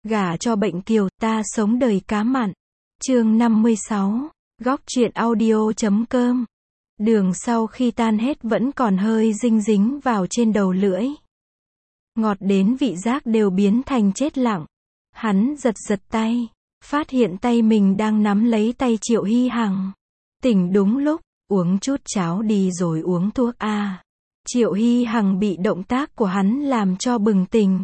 Gả cho bệnh kiều, ta sống đời cá mặn. Chương 56. Góc truyện audio.com. Đường sau khi tan hết vẫn còn hơi dinh dính vào trên đầu lưỡi. Ngọt đến vị giác đều biến thành chết lặng. Hắn giật giật tay, phát hiện tay mình đang nắm lấy tay Triệu Hy Hằng. Tỉnh đúng lúc, uống chút cháo đi rồi uống thuốc a. Triệu Hy Hằng bị động tác của hắn làm cho bừng tỉnh.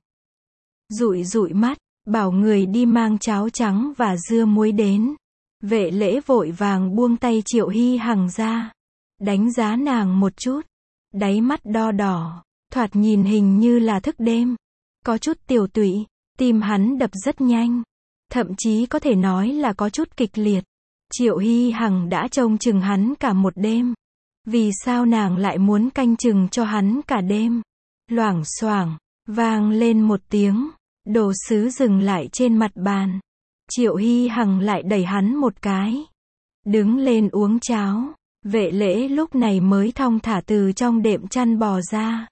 Dụi dụi mắt, bảo người đi mang cháo trắng và dưa muối đến. Vệ lễ vội vàng buông tay Triệu Hy Hằng ra, đánh giá nàng một chút, đáy mắt đo đỏ, thoạt nhìn hình như là thức đêm, có chút tiểu tụy, tim hắn đập rất nhanh, thậm chí có thể nói là có chút kịch liệt. Triệu Hy Hằng đã trông chừng hắn cả một đêm, vì sao nàng lại muốn canh chừng cho hắn cả đêm? Loảng xoảng, vang lên một tiếng, đồ sứ dừng lại trên mặt bàn. Triệu Hy Hằng lại đẩy hắn một cái, đứng lên uống cháo. Vệ lễ lúc này mới thong thả từ trong đệm chăn bò ra.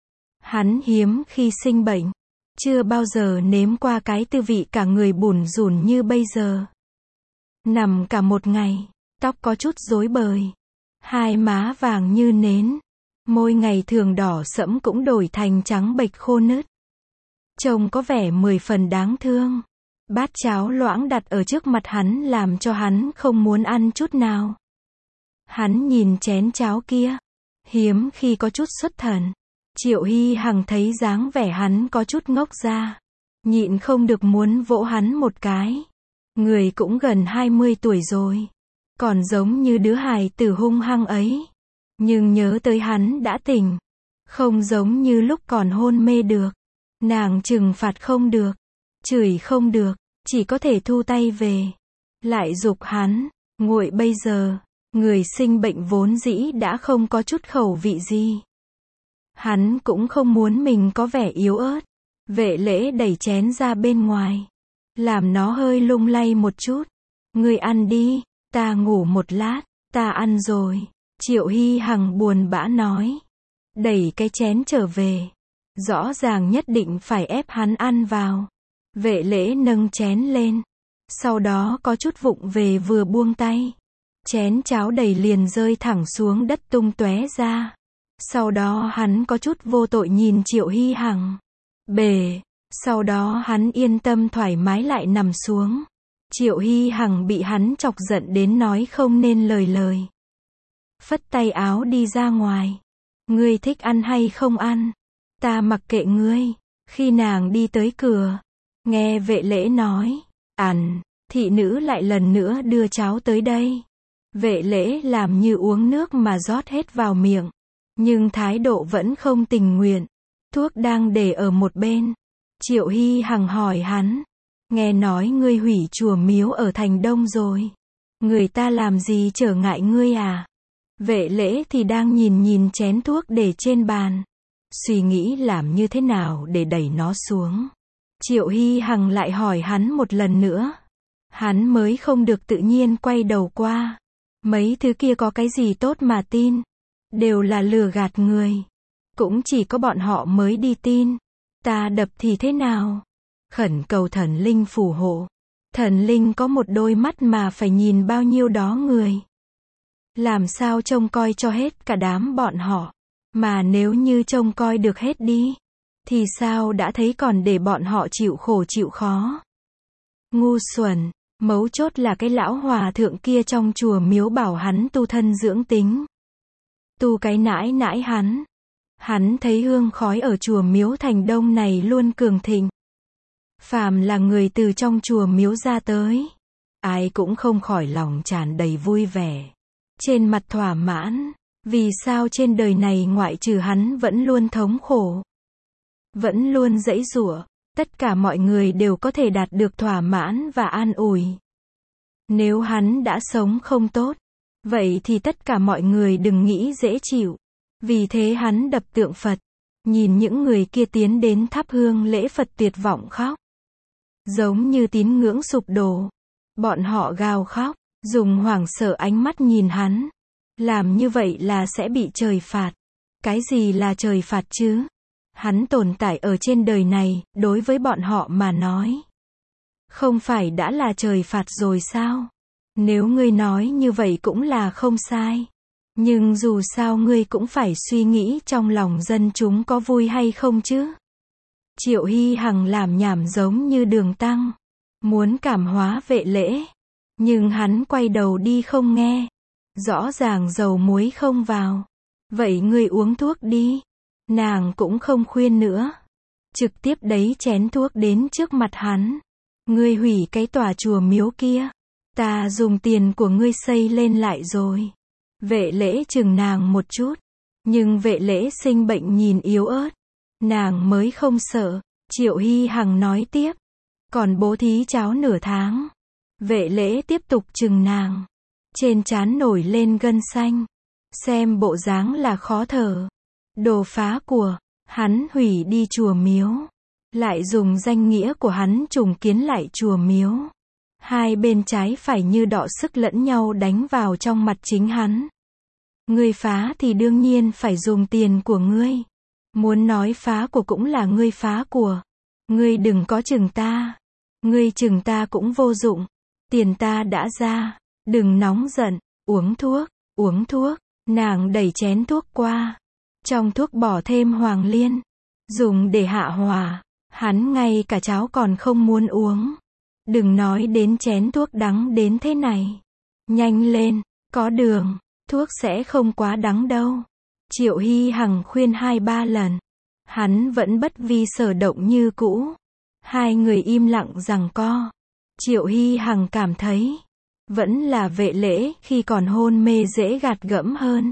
Hắn hiếm khi sinh bệnh, chưa bao giờ nếm qua cái tư vị cả người bủn rủn như bây giờ. Nằm cả một ngày, tóc có chút rối bời, hai má vàng như nến, môi ngày thường đỏ sẫm cũng đổi thành trắng bệch khô nứt. Trông có vẻ 10 phần đáng thương. Bát cháo loãng đặt ở trước mặt hắn làm cho hắn không muốn ăn chút nào. Hắn nhìn chén cháo kia, hiếm khi có chút xuất thần. Triệu Hy Hằng thấy dáng vẻ hắn có chút ngốc ra, nhịn không được muốn vỗ hắn một cái. Người cũng gần 20 tuổi rồi, còn giống như đứa hài tử hung hăng ấy. Nhưng nhớ tới hắn đã tỉnh, không giống như lúc còn hôn mê được. Nàng trừng phạt không được, chửi không được, chỉ có thể thu tay về. Lại giục hắn, nguội bây giờ, người sinh bệnh vốn dĩ đã không có chút khẩu vị gì. Hắn cũng không muốn mình có vẻ yếu ớt. Vệ lễ đẩy chén ra bên ngoài, làm nó hơi lung lay một chút. Ngươi ăn đi, ta ngủ một lát, ta ăn rồi. Triệu Hy Hằng buồn bã nói, đẩy cái chén trở về. Rõ ràng nhất định phải ép hắn ăn vào. Vệ lễ nâng chén lên, sau đó có chút vụng về vừa buông tay. Chén cháo đầy liền rơi thẳng xuống đất tung tóe ra. Sau đó hắn có chút vô tội nhìn Triệu Hy Hằng. Bề, sau đó hắn yên tâm thoải mái lại nằm xuống. Triệu Hy Hằng bị hắn chọc giận đến nói không nên lời. Phất tay áo đi ra ngoài. Ngươi thích ăn hay không ăn? Ta mặc kệ ngươi. Khi nàng đi tới cửa, nghe vệ lễ nói, ăn, thị nữ lại lần nữa đưa cháo tới đây. Vệ lễ làm như uống nước mà rót hết vào miệng, nhưng thái độ vẫn không tình nguyện. Thuốc đang để ở một bên. Triệu Hy Hằng hỏi hắn, nghe nói ngươi hủy chùa miếu ở thành Đông rồi. Người ta làm gì trở ngại ngươi à? Vệ lễ thì đang nhìn chén thuốc để trên bàn, suy nghĩ làm như thế nào để đẩy nó xuống. Triệu Hy Hằng lại hỏi hắn một lần nữa. Hắn mới không được tự nhiên quay đầu qua. Mấy thứ kia có cái gì tốt mà tin? Đều là lừa gạt người. Cũng chỉ có bọn họ mới đi tin. Ta đập thì thế nào? Khẩn cầu thần linh phù hộ. Thần linh có một đôi mắt mà phải nhìn bao nhiêu đó người. Làm sao trông coi cho hết cả đám bọn họ? Mà nếu như trông coi được hết đi, thì sao đã thấy còn để bọn họ chịu khổ chịu khó? Ngu xuẩn, mấu chốt là cái lão hòa thượng kia trong chùa miếu bảo hắn tu thân dưỡng tính. Tu cái nãi nãi hắn. Hắn thấy hương khói ở chùa miếu thành Đông này luôn cường thịnh. Phàm là người từ trong chùa miếu ra tới, ai cũng không khỏi lòng tràn đầy vui vẻ, trên mặt thỏa mãn. Vì sao trên đời này ngoại trừ hắn vẫn luôn thống khổ, vẫn luôn giãy giụa, tất cả mọi người đều có thể đạt được thỏa mãn và an ủi. Nếu hắn đã sống không tốt, vậy thì tất cả mọi người đừng nghĩ dễ chịu. Vì thế hắn đập tượng Phật, nhìn những người kia tiến đến thắp hương lễ Phật tuyệt vọng khóc. Giống như tín ngưỡng sụp đổ. Bọn họ gào khóc, dùng hoảng sợ ánh mắt nhìn hắn. Làm như vậy là sẽ bị trời phạt. Cái gì là trời phạt chứ? Hắn tồn tại ở trên đời này, đối với bọn họ mà nói, Không phải đã là trời phạt rồi sao? Nếu ngươi nói như vậy cũng là không sai. Nhưng dù sao ngươi cũng phải suy nghĩ trong lòng dân chúng có vui hay không chứ. Triệu Hy Hằng làm nhảm giống như Đường Tăng. Muốn cảm hóa Vệ Lễ. Nhưng hắn quay đầu đi không nghe. Rõ ràng dầu muối không vào. Vậy ngươi uống thuốc đi. Nàng cũng không khuyên nữa. Trực tiếp đẩy chén thuốc đến trước mặt hắn. Ngươi hủy cái tòa chùa miếu kia. Ta dùng tiền của ngươi xây lên lại rồi. Vệ Lễ chừng nàng một chút. Nhưng Vệ Lễ sinh bệnh nhìn yếu ớt. Nàng mới không sợ. Triệu Hy Hằng nói tiếp. Còn bố thí cháo nửa tháng. Vệ Lễ tiếp tục chừng nàng. Trên trán nổi lên gân xanh. Xem bộ dáng là khó thở. Đồ phá của. Hắn hủy đi chùa miếu. Lại dùng danh nghĩa của hắn trùng kiến lại chùa miếu. Hai bên trái phải như đọ sức lẫn nhau đánh vào trong mặt chính hắn. Ngươi phá thì đương nhiên phải dùng tiền của ngươi. Muốn nói phá của cũng là ngươi phá của. Ngươi đừng có chừng ta. Ngươi chừng ta cũng vô dụng. Tiền ta đã ra. Đừng nóng giận. Uống thuốc. Uống thuốc. Nàng đẩy chén thuốc qua. Trong thuốc bỏ thêm hoàng liên. Dùng để hạ hỏa. Hắn ngay cả cháo còn không muốn uống. Đừng nói đến chén thuốc đắng đến thế này. Nhanh lên. Có đường. Thuốc sẽ không quá đắng đâu. Triệu Hy Hằng khuyên 2-3 lần. Hắn vẫn bất vi sở động như cũ. Hai người im lặng giằng co. Triệu Hy Hằng cảm thấy. Vẫn là Vệ Lễ khi còn hôn mê dễ gạt gẫm hơn.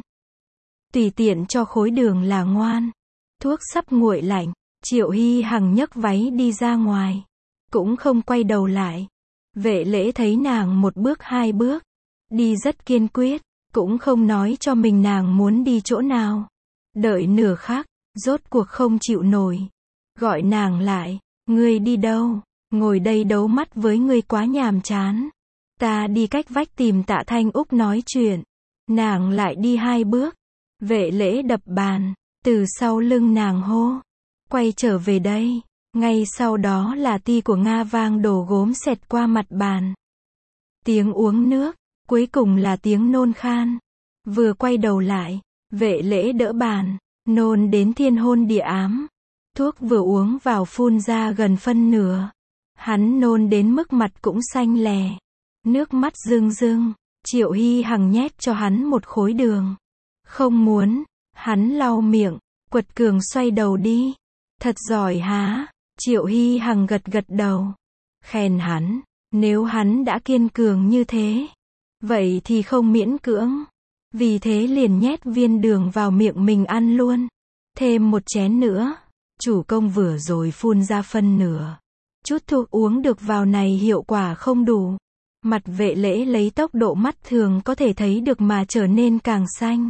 Tùy tiện cho khối đường là ngoan. Thuốc sắp nguội lạnh. Triệu Hy Hằng nhấc váy đi ra ngoài. Cũng không quay đầu lại. Vệ Lễ thấy nàng một bước 2 bước. Đi rất kiên quyết. Cũng không nói cho mình nàng muốn đi chỗ nào. Đợi nửa khắc. Rốt cuộc không chịu nổi. Gọi nàng lại. Ngươi đi đâu? Ngồi đây đấu mắt với ngươi quá nhàm chán. Ta đi cách vách tìm Tạ Thanh Úc nói chuyện. Nàng lại đi 2 bước. Vệ Lễ đập bàn. Từ sau lưng nàng hô. Quay trở về đây. Ngay sau đó là ti của Nga vang đổ gốm xẹt qua mặt bàn. Tiếng uống nước. Cuối cùng là tiếng nôn khan. Vừa quay đầu lại. Vệ Lễ đỡ bàn. Nôn đến thiên hôn địa ám. Thuốc vừa uống vào phun ra gần phân nửa. Hắn nôn đến mức mặt cũng xanh lè. Nước mắt rưng rưng. Triệu Hy Hằng nhét cho hắn một khối đường. Không muốn. Hắn lau miệng. Quật cường xoay đầu đi. Thật giỏi há. Triệu Hy Hằng gật gật đầu. Khen hắn. Nếu hắn đã kiên cường như thế. Vậy thì không miễn cưỡng. Vì thế liền nhét viên đường vào miệng mình ăn luôn. Thêm một chén nữa. Chủ công vừa rồi phun ra phân nửa. Chút thuốc uống được vào này hiệu quả không đủ. Mặt Vệ Lễ lấy tốc độ mắt thường có thể thấy được mà trở nên càng xanh.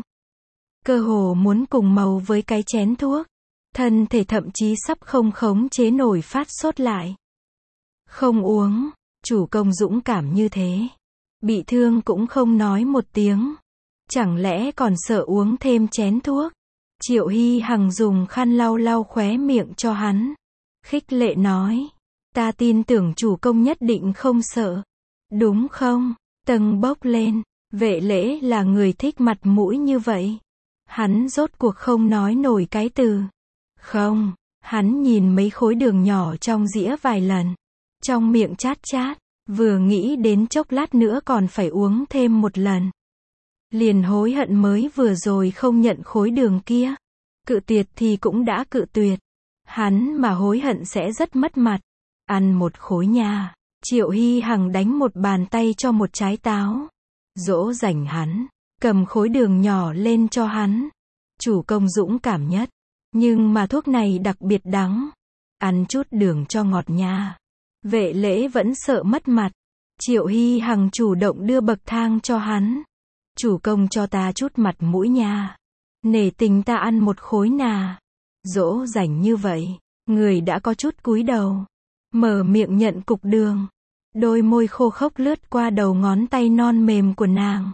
Cơ hồ muốn cùng màu với cái chén thuốc. Thân thể thậm chí sắp không khống chế nổi phát sốt lại. Không uống. Chủ công dũng cảm như thế. Bị thương cũng không nói một tiếng. Chẳng lẽ còn sợ uống thêm chén thuốc. Triệu Hy Hằng dùng khăn lau lau khóe miệng cho hắn. Khích lệ nói. Ta tin tưởng chủ công nhất định không sợ. Đúng không? Tầng bốc lên. Vệ Lễ là người thích mặt mũi như vậy. Hắn rốt cuộc không nói nổi cái từ. Không. Hắn nhìn mấy khối đường nhỏ trong dĩa vài lần. Trong miệng chát chát. Vừa nghĩ đến chốc lát nữa còn phải uống thêm một lần. Liền hối hận mới vừa rồi không nhận khối đường kia. Cự tuyệt thì cũng đã cự tuyệt. Hắn mà hối hận sẽ rất mất mặt. Ăn một khối nha. Triệu Hy Hằng đánh một bàn tay cho một trái táo. Dỗ dành hắn. Cầm khối đường nhỏ lên cho hắn. Chủ công dũng cảm nhất. Nhưng mà thuốc này đặc biệt đắng. Ăn chút đường cho ngọt nha. Vệ Lễ vẫn sợ mất mặt. Triệu Hy Hằng chủ động đưa bậc thang cho hắn. Chủ công cho ta chút mặt mũi nha. Nể tình ta ăn một khối nà. Dỗ dành như vậy. Người đã có chút cúi đầu. Mở miệng nhận cục đường. Đôi môi khô khốc lướt qua đầu ngón tay non mềm của nàng.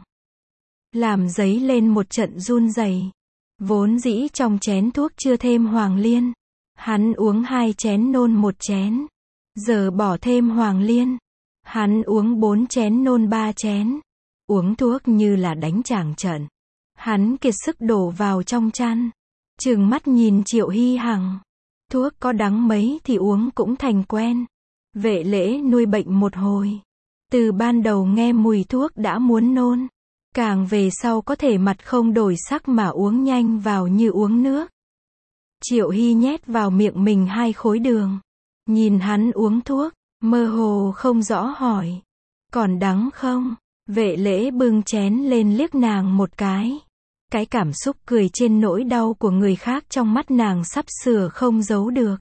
Làm dấy lên một trận run rẩy. Vốn dĩ trong chén thuốc chưa thêm hoàng liên. Hắn uống 2 chén nôn 1 chén. Giờ bỏ thêm hoàng liên. Hắn uống 4 chén nôn 3 chén. Uống thuốc như là đánh tràng trận. Hắn kiệt sức đổ vào trong chăn. Trừng mắt nhìn Triệu Hy Hằng. Thuốc có đắng mấy thì uống cũng thành quen. Vệ Lễ nuôi bệnh một hồi. Từ ban đầu nghe mùi thuốc đã muốn nôn. Càng về sau có thể mặt không đổi sắc mà uống nhanh vào như uống nước. Triệu Hy nhét vào miệng mình 2 khối đường. Nhìn hắn uống thuốc, mơ hồ không rõ hỏi. Còn đắng không? Vệ Lễ bưng chén lên liếc nàng một cái. Cái cảm xúc cười trên nỗi đau của người khác trong mắt nàng sắp sửa không giấu được.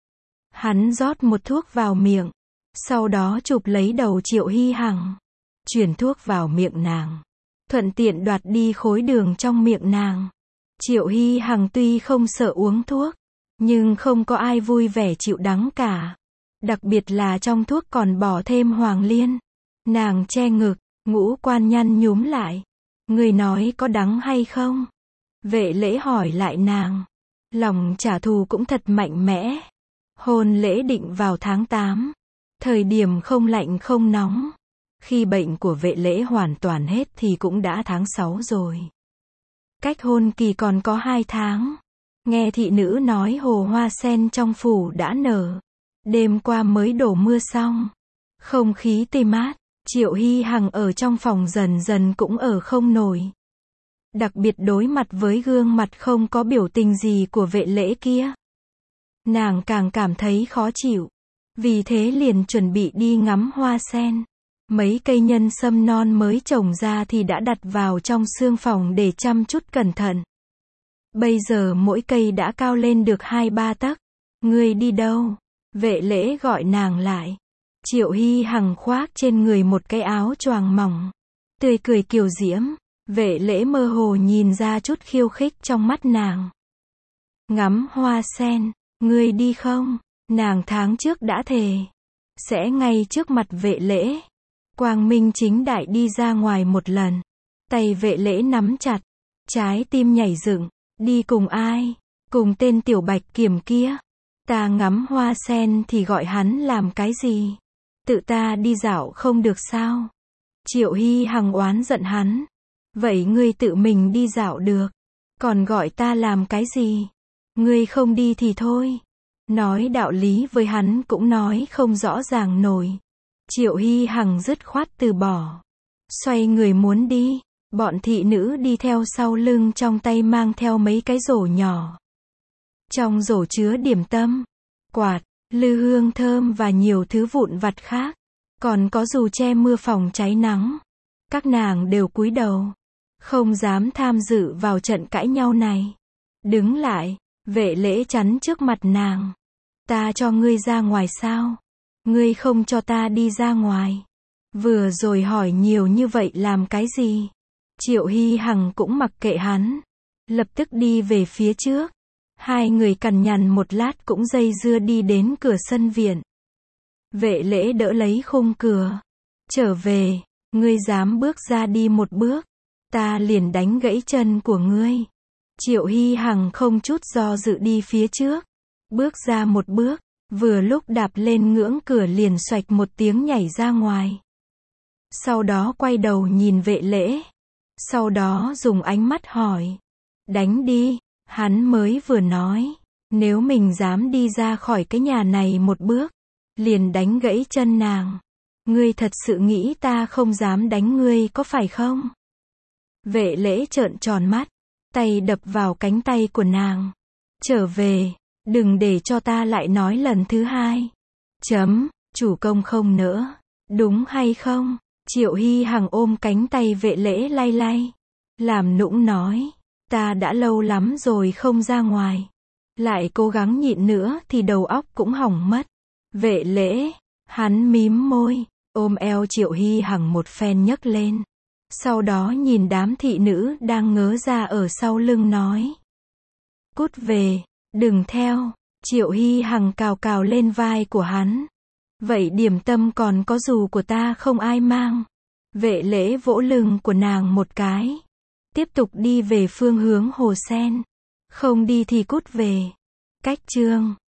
Hắn rót một thuốc vào miệng. Sau đó chụp lấy đầu Triệu Hy Hằng. Chuyển thuốc vào miệng nàng. Thuận tiện đoạt đi khối đường trong miệng nàng. Triệu Hy Hằng tuy không sợ uống thuốc, nhưng không có ai vui vẻ chịu đắng cả. Đặc biệt là trong thuốc còn bỏ thêm hoàng liên. Nàng che ngực, ngũ quan nhăn nhúm lại. Người nói có đắng hay không? Vệ Lễ hỏi lại nàng. Lòng trả thù cũng thật mạnh mẽ. Hôn lễ định vào tháng 8. Thời điểm không lạnh không nóng. Khi bệnh của Vệ Lễ hoàn toàn hết thì cũng đã tháng 6 rồi. Cách hôn kỳ còn có 2 tháng. Nghe thị nữ nói hồ hoa sen trong phủ đã nở. Đêm qua mới đổ mưa xong. Không khí tươi mát. Triệu Hy Hằng ở trong phòng dần dần cũng ở không nổi. Đặc biệt đối mặt với gương mặt không có biểu tình gì của Vệ Lễ kia. Nàng càng cảm thấy khó chịu. Vì thế liền chuẩn bị đi ngắm hoa sen. Mấy cây nhân sâm non mới trồng ra thì đã đặt vào trong xương phòng để chăm chút cẩn thận. Bây giờ mỗi cây đã cao lên được 2-3 tấc. Ngươi đi đâu? Vệ Lễ gọi nàng lại. Triệu Hy Hằng khoác trên người một cái áo choàng mỏng. Tươi cười kiều diễm. Vệ Lễ mơ hồ nhìn ra chút khiêu khích trong mắt nàng. Ngắm hoa sen, ngươi đi không? Nàng tháng trước đã thề. Sẽ ngay trước mặt Vệ Lễ. Quang minh chính đại đi ra ngoài một lần. Tay Vệ Lễ nắm chặt. Trái tim nhảy dựng. Đi cùng ai? Cùng tên tiểu bạch kiểm kia. Ta ngắm hoa sen thì gọi hắn làm cái gì? Tự ta đi dạo không được sao? Triệu Hy Hằng oán giận hắn. Vậy ngươi tự mình đi dạo được. Còn gọi ta làm cái gì? Ngươi không đi thì thôi. Nói đạo lý với hắn cũng nói không rõ ràng nổi. Triệu Hy Hằng dứt khoát từ bỏ. Xoay người muốn đi. Bọn thị nữ đi theo sau lưng trong tay mang theo mấy cái rổ nhỏ. Trong rổ chứa điểm tâm, quạt, lư hương thơm và nhiều thứ vụn vặt khác. Còn có dù che mưa phòng cháy nắng. Các nàng đều cúi đầu. Không dám tham dự vào trận cãi nhau này. Đứng lại, Vệ Lễ chắn trước mặt nàng. Ta cho ngươi ra ngoài sao? Ngươi không cho ta đi ra ngoài. Vừa rồi hỏi nhiều như vậy làm cái gì? Triệu Hy Hằng cũng mặc kệ hắn. Lập tức đi về phía trước. Hai người cằn nhằn một lát cũng dây dưa đi đến cửa sân viện. Vệ Lễ đỡ lấy khung cửa. Trở về, ngươi dám bước ra đi một bước. Ta liền đánh gãy chân của ngươi. Triệu Hy Hằng không chút do dự đi phía trước. Bước ra một bước. Vừa lúc đạp lên ngưỡng cửa liền xoạch một tiếng nhảy ra ngoài. Sau đó quay đầu nhìn Vệ Lễ. Sau đó dùng ánh mắt hỏi. Đánh đi. Hắn mới vừa nói. Nếu mình dám đi ra khỏi cái nhà này một bước. Liền đánh gãy chân nàng. Ngươi thật sự nghĩ ta không dám đánh ngươi có phải không? Vệ Lễ trợn tròn mắt. Tay đập vào cánh tay của nàng. Trở về. Đừng để cho ta lại nói lần thứ hai. Chủ công không nỡ. Đúng hay không? Triệu Hy Hằng ôm cánh tay Vệ Lễ lay lay. Làm nũng nói. Ta đã lâu lắm rồi không ra ngoài. Lại cố gắng nhịn nữa thì đầu óc cũng hỏng mất. Vệ Lễ. Hắn mím môi. Ôm eo Triệu Hy Hằng một phen nhấc lên. Sau đó nhìn đám thị nữ đang ngớ ra ở sau lưng nói. Cút về. Đừng theo. Triệu Hy Hằng cào cào lên vai của hắn. Vậy điểm tâm còn có dù của ta không ai mang. Vệ Lễ vỗ lưng của nàng một cái. Tiếp tục đi về phương hướng hồ sen. Không đi thì cút về. Cách chương